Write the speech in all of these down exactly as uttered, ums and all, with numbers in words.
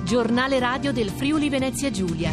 Giornale radio del Friuli Venezia Giulia.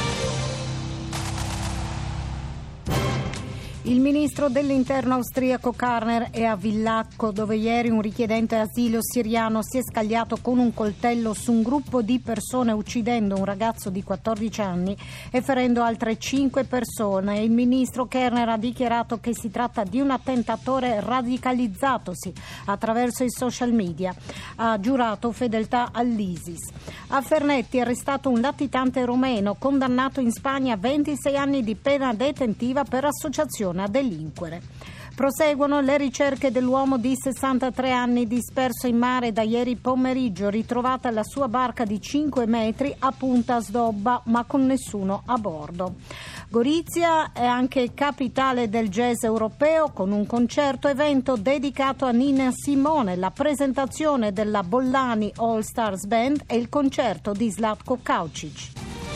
Il ministro dell'interno austriaco Karner è a Villacco, dove ieri un richiedente asilo siriano si è scagliato con un coltello su un gruppo di persone, uccidendo un ragazzo di quattordici anni e ferendo altre cinque persone. Il ministro Karner ha dichiarato che si tratta di un attentatore radicalizzatosi attraverso i social media. Ha giurato fedeltà all'ISIS. A Fernetti è arrestato un latitante romeno condannato in Spagna a ventisei anni di pena detentiva per associazione a delinquere. Proseguono le ricerche dell'uomo di sessantatré anni disperso in mare da ieri pomeriggio, ritrovata la sua barca di cinque metri a Punta Sdobba, ma con nessuno a bordo. Gorizia è anche capitale del jazz europeo, con un concerto evento dedicato a Nina Simone, la presentazione della Bollani All Stars Band e il concerto di Zlatko Kaučić.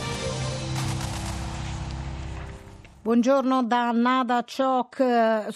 Buongiorno da Nada Ciok.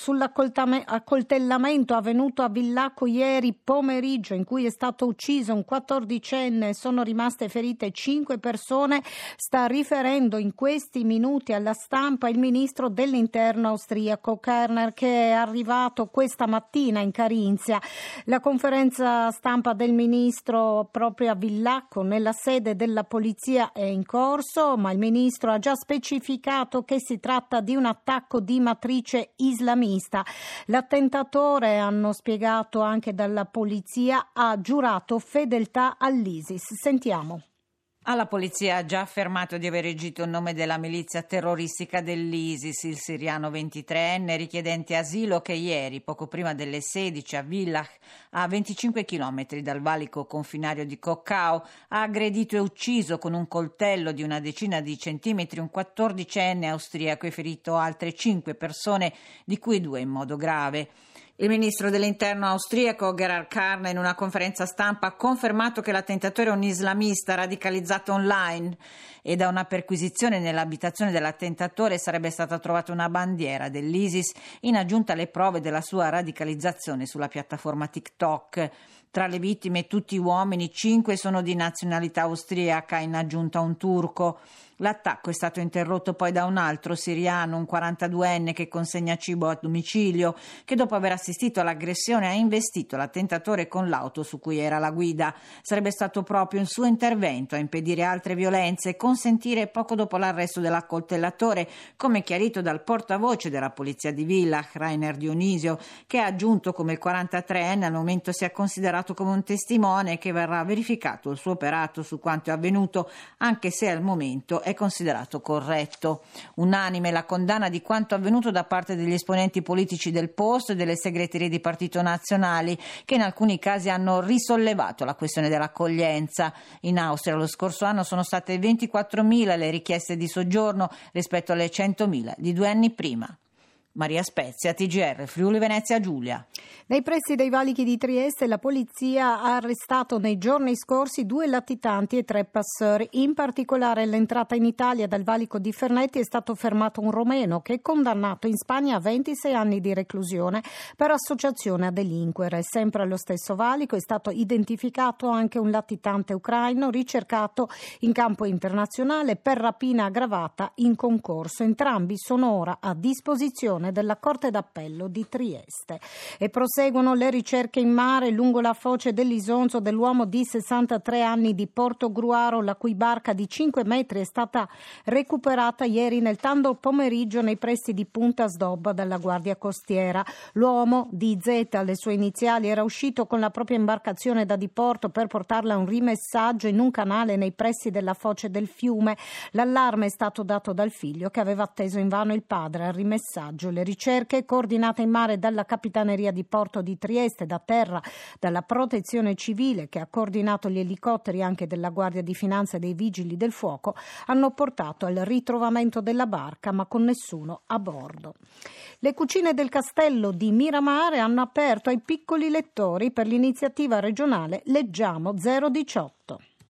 Sull'accoltellamento avvenuto a Villacco ieri pomeriggio, in cui è stato ucciso un quattordicenne e sono rimaste ferite cinque persone, sta riferendo in questi minuti alla stampa il ministro dell'interno austriaco Karner, che è arrivato questa mattina in Carinzia. La conferenza stampa del ministro proprio a Villacco, nella sede della polizia, è in corso, ma il ministro ha già specificato che si tratta di un attacco di matrice islamista. L'attentatore, hanno spiegato anche dalla polizia, ha giurato fedeltà all'ISIS. Sentiamo. Alla polizia ha già affermato di aver agito in nome della milizia terroristica dell'ISIS, il siriano ventitreenne richiedente asilo che ieri, poco prima delle sedici a Villach, a venticinque chilometri dal valico confinario di Coccao, ha aggredito e ucciso con un coltello di una decina di centimetri un quattordicenne austriaco e ferito altre cinque persone, di cui due in modo grave. Il ministro dell'interno austriaco Gerhard Karner in una conferenza stampa ha confermato che l'attentatore è un islamista radicalizzato online e da una perquisizione nell'abitazione dell'attentatore sarebbe stata trovata una bandiera dell'ISIS in aggiunta alle prove della sua radicalizzazione sulla piattaforma TikTok. Tra le vittime tutti uomini, cinque sono di nazionalità austriaca, in aggiunta un turco. L'attacco è stato interrotto poi da un altro siriano, un quarantaduenne che consegna cibo a domicilio, che dopo aver assistito all'aggressione ha investito l'attentatore con l'auto su cui era la guida. Sarebbe stato proprio il suo intervento a impedire altre violenze e consentire poco dopo l'arresto dell'accoltellatore, come chiarito dal portavoce della polizia di Villach, Rainer Dionisio, che ha aggiunto come il quarantatreenne al momento sia considerato come un testimone e che verrà verificato il suo operato su quanto è avvenuto, anche se al momento è considerato corretto. Unanime la condanna di quanto avvenuto da parte degli esponenti politici del posto e delle segreterie di partito nazionali, che in alcuni casi hanno risollevato la questione dell'accoglienza. In Austria lo scorso anno sono state ventiquattromila le richieste di soggiorno rispetto alle centomila di due anni prima. Maria Spezia, T G R, Friuli Venezia Giulia. Nei pressi dei valichi di Trieste la polizia ha arrestato nei giorni scorsi due latitanti e tre passeur. In particolare all'entrata in Italia dal valico di Fernetti è stato fermato un romeno che è condannato in Spagna a ventisei anni di reclusione per associazione a delinquere. Sempre allo stesso valico è stato identificato anche un latitante ucraino ricercato in campo internazionale per rapina aggravata in concorso. Entrambi sono ora a disposizione della Corte d'Appello di Trieste. E proseguono le ricerche in mare lungo la foce dell'Isonzo dell'uomo di sessantatré anni di Portogruaro, la cui barca di cinque metri è stata recuperata ieri nel tardo pomeriggio nei pressi di Punta Sdobba dalla Guardia Costiera. L'uomo, D Z, le sue iniziali, era uscito con la propria imbarcazione da diporto per portarla a un rimessaggio in un canale nei pressi della foce del fiume. L'allarme è stato dato dal figlio, che aveva atteso invano il padre al rimessaggio. Le ricerche, coordinate in mare dalla Capitaneria di Porto di Trieste, da terra dalla Protezione Civile, che ha coordinato gli elicotteri anche della Guardia di Finanza e dei Vigili del Fuoco, hanno portato al ritrovamento della barca, ma con nessuno a bordo. Le cucine del castello di Miramare hanno aperto ai piccoli lettori per l'iniziativa regionale Leggiamo zero diciotto.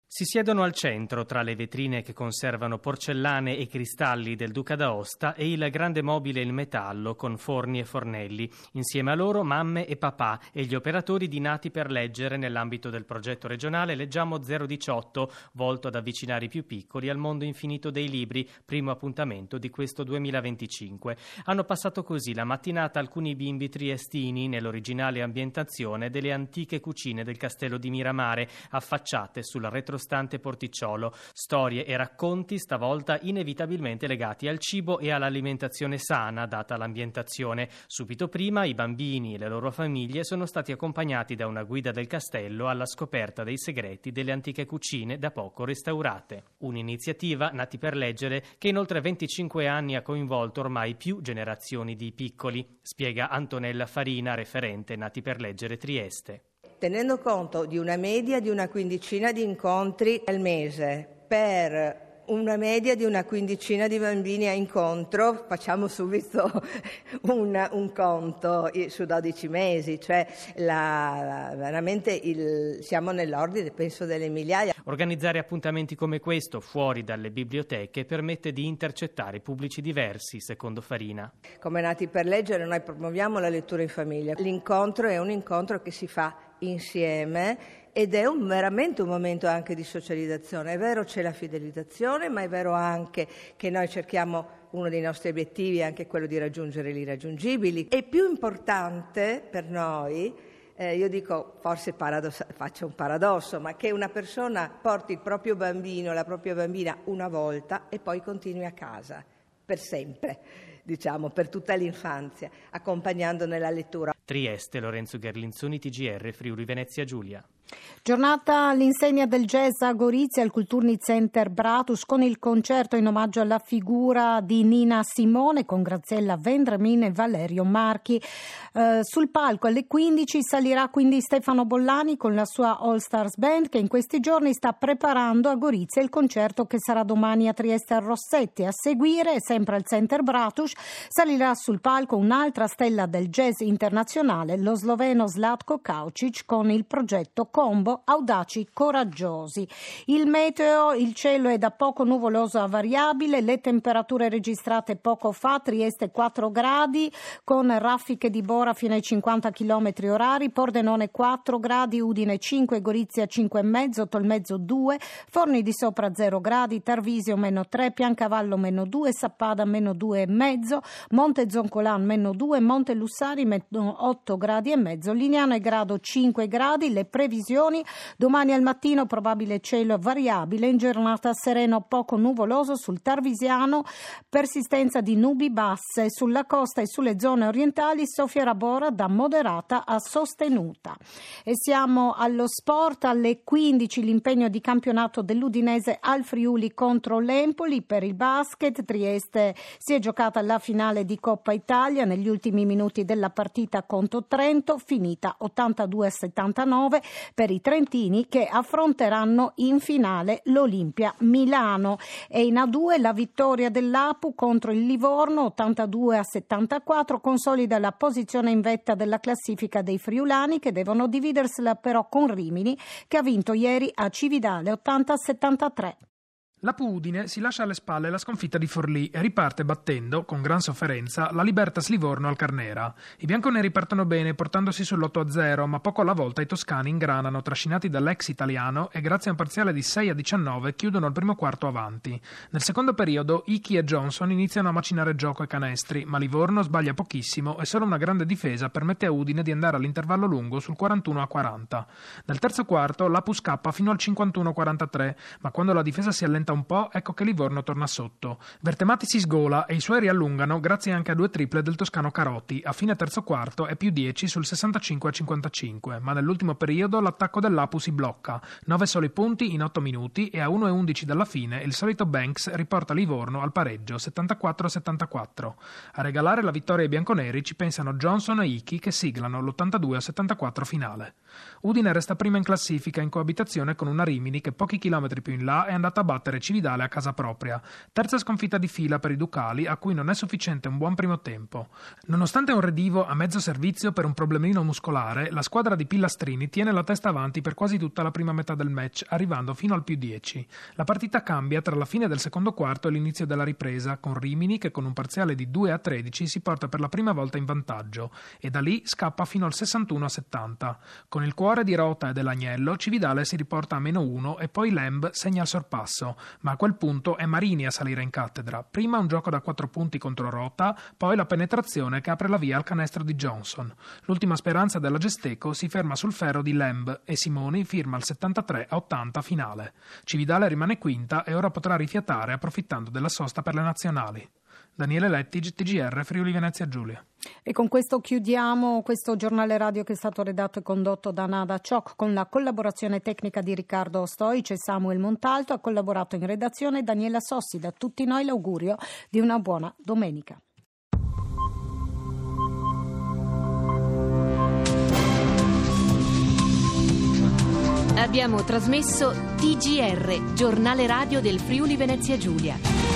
Si siedono al centro, tra le vetrine che conservano porcellane e cristalli del Duca d'Aosta e il grande mobile in metallo con forni e fornelli. Insieme a loro mamme e papà e gli operatori di Nati per Leggere nell'ambito del progetto regionale Leggiamo zero diciotto, volto ad avvicinare i più piccoli al mondo infinito dei libri, primo appuntamento di questo duemilaventicinque. Hanno passato così la mattinata alcuni bimbi triestini nell'originale ambientazione delle antiche cucine del castello di Miramare, affacciate sul retrostante porticciolo. Storie e racconti stavolta inevitabilmente legati al cibo e all'alimentazione sana data l'ambientazione. Subito prima i bambini e le loro famiglie sono stati accompagnati da una guida del castello alla scoperta dei segreti delle antiche cucine da poco restaurate. Un'iniziativa, Nati per Leggere, che in oltre venticinque anni ha coinvolto ormai più generazioni di piccoli, spiega Antonella Farina, referente Nati per Leggere Trieste. Tenendo conto di una media di una quindicina di incontri al mese per una media di una quindicina di bambini a incontro, facciamo subito un, un conto su dodici mesi, cioè la, veramente il, siamo nell'ordine, penso, delle migliaia. Organizzare appuntamenti come questo fuori dalle biblioteche permette di intercettare pubblici diversi, secondo Farina. Come Nati per Leggere noi promuoviamo la lettura in famiglia. L'incontro è un incontro che si fa insieme ed è un, veramente un momento anche di socializzazione. È vero, c'è la fidelizzazione, ma è vero anche che noi cerchiamo, uno dei nostri obiettivi è anche quello di raggiungere l'irraggiungibili. È più importante per noi, eh, io dico forse paradosso, faccio un paradosso, ma che una persona porti il proprio bambino, la propria bambina una volta e poi continui a casa per sempre, diciamo, per tutta l'infanzia, accompagnando nella lettura. Trieste, Lorenzo Gherlinzoni, T G R, Friuli Venezia Giulia. Giornata all'insegna del jazz a Gorizia al Kulturni Center Bratus con il concerto in omaggio alla figura di Nina Simone con Graziella Vendremin e Valerio Marchi. Eh, sul palco alle quindici salirà quindi Stefano Bollani con la sua All Stars Band che in questi giorni sta preparando a Gorizia il concerto che sarà domani a Trieste al Rossetti. A seguire, sempre al Center Bratus, salirà sul palco un'altra stella del jazz internazionale, lo sloveno Zlatko Kaučić con il progetto Combo Audaci Coraggiosi. Il meteo, il cielo è da poco nuvoloso a variabile, le temperature registrate poco fa, Trieste quattro gradi con raffiche di Bora fino ai cinquanta chilometri orari, Pordenone quattro gradi, Udine cinque, Gorizia cinque e mezzo, Tolmezzo due, Forni di Sopra zero gradi, Tarvisio meno tre, Piancavallo meno due, Sappada meno due e mezzo, Monte Zoncolan meno due, Monte Lussari meno otto gradi e mezzo, Lignano è grado cinque gradi, le previsioni domani al mattino probabile cielo variabile, in giornata sereno poco nuvoloso sul Tarvisiano, persistenza di nubi basse sulla costa e sulle zone orientali, soffierà Bora da moderata a sostenuta. E siamo allo sport, alle quindici l'impegno di campionato dell'Udinese al Friuli contro l'Empoli. Per il basket Trieste si è giocata la finale di Coppa Italia negli ultimi minuti della partita contro Trento, finita ottantadue a settantanove per i trentini che affronteranno in finale l'Olimpia Milano. E in A due la vittoria dell'Apu contro il Livorno ottantadue a settantaquattro consolida la posizione in vetta della classifica dei friulani che devono dividersela però con Rimini che ha vinto ieri a Cividale ottanta a settantatré. L'Apu Udine si lascia alle spalle la sconfitta di Forlì e riparte battendo, con gran sofferenza, la Libertas Livorno al Carnera. I bianconeri partono bene portandosi sull'otto a zero, ma poco alla volta i toscani ingranano trascinati dall'ex italiano e grazie a un parziale di sei a diciannove chiudono il primo quarto avanti. Nel secondo periodo Ichi e Johnson iniziano a macinare gioco e canestri, ma Livorno sbaglia pochissimo e solo una grande difesa permette a Udine di andare all'intervallo lungo sul quarantuno a quaranta. Nel terzo quarto l'Apu scappa fino al cinquantuno a quarantatré, ma quando la difesa si allenta un po', ecco che Livorno torna sotto. Vertemati si sgola e i suoi riallungano grazie anche a due triple del toscano Carotti. A fine terzo quarto è più dieci sul sessantacinque a cinquantacinque, ma nell'ultimo periodo l'attacco dell'Apu si blocca. nove soli punti in otto minuti e a uno e undici dalla fine il solito Banks riporta Livorno al pareggio settantaquattro a settantaquattro. A regalare la vittoria ai bianconeri ci pensano Johnson e Ichi che siglano l'ottantadue a settantaquattro finale. Udine resta prima in classifica in coabitazione con una Rimini che pochi chilometri più in là è andata a battere battere Cividale a casa propria. Terza sconfitta di fila per i ducali, a cui non è sufficiente un buon primo tempo. Nonostante un redivo a mezzo servizio per un problemino muscolare, la squadra di Pillastrini tiene la testa avanti per quasi tutta la prima metà del match, arrivando fino al più dieci. La partita cambia tra la fine del secondo quarto e l'inizio della ripresa, con Rimini che con un parziale di due a tredici si porta per la prima volta in vantaggio e da lì scappa fino al sessantuno a settanta. Con il cuore di Rota e dell'Agnello, Cividale si riporta a meno uno e poi Lemb segna il sorpasso, ma a quel punto è Marini a salire in cattedra. Prima un gioco da quattro punti contro Rota, poi la penetrazione che apre la via al canestro di Johnson. L'ultima speranza della Gesteco si ferma sul ferro di Lemb e Simoni firma il settantatré a ottanta finale. Cividale rimane quinta e ora potrà rifiatare approfittando della sosta per le nazionali. Daniele Lettig, T G R, Friuli Venezia Giulia. E con questo chiudiamo questo giornale radio che è stato redatto e condotto da Nada Ciocc con la collaborazione tecnica di Riccardo Stoic e Samuel Montalto. Ha collaborato in redazione Daniela Sossi. Da tutti noi l'augurio di una buona domenica. Abbiamo trasmesso T G R, giornale radio del Friuli Venezia Giulia.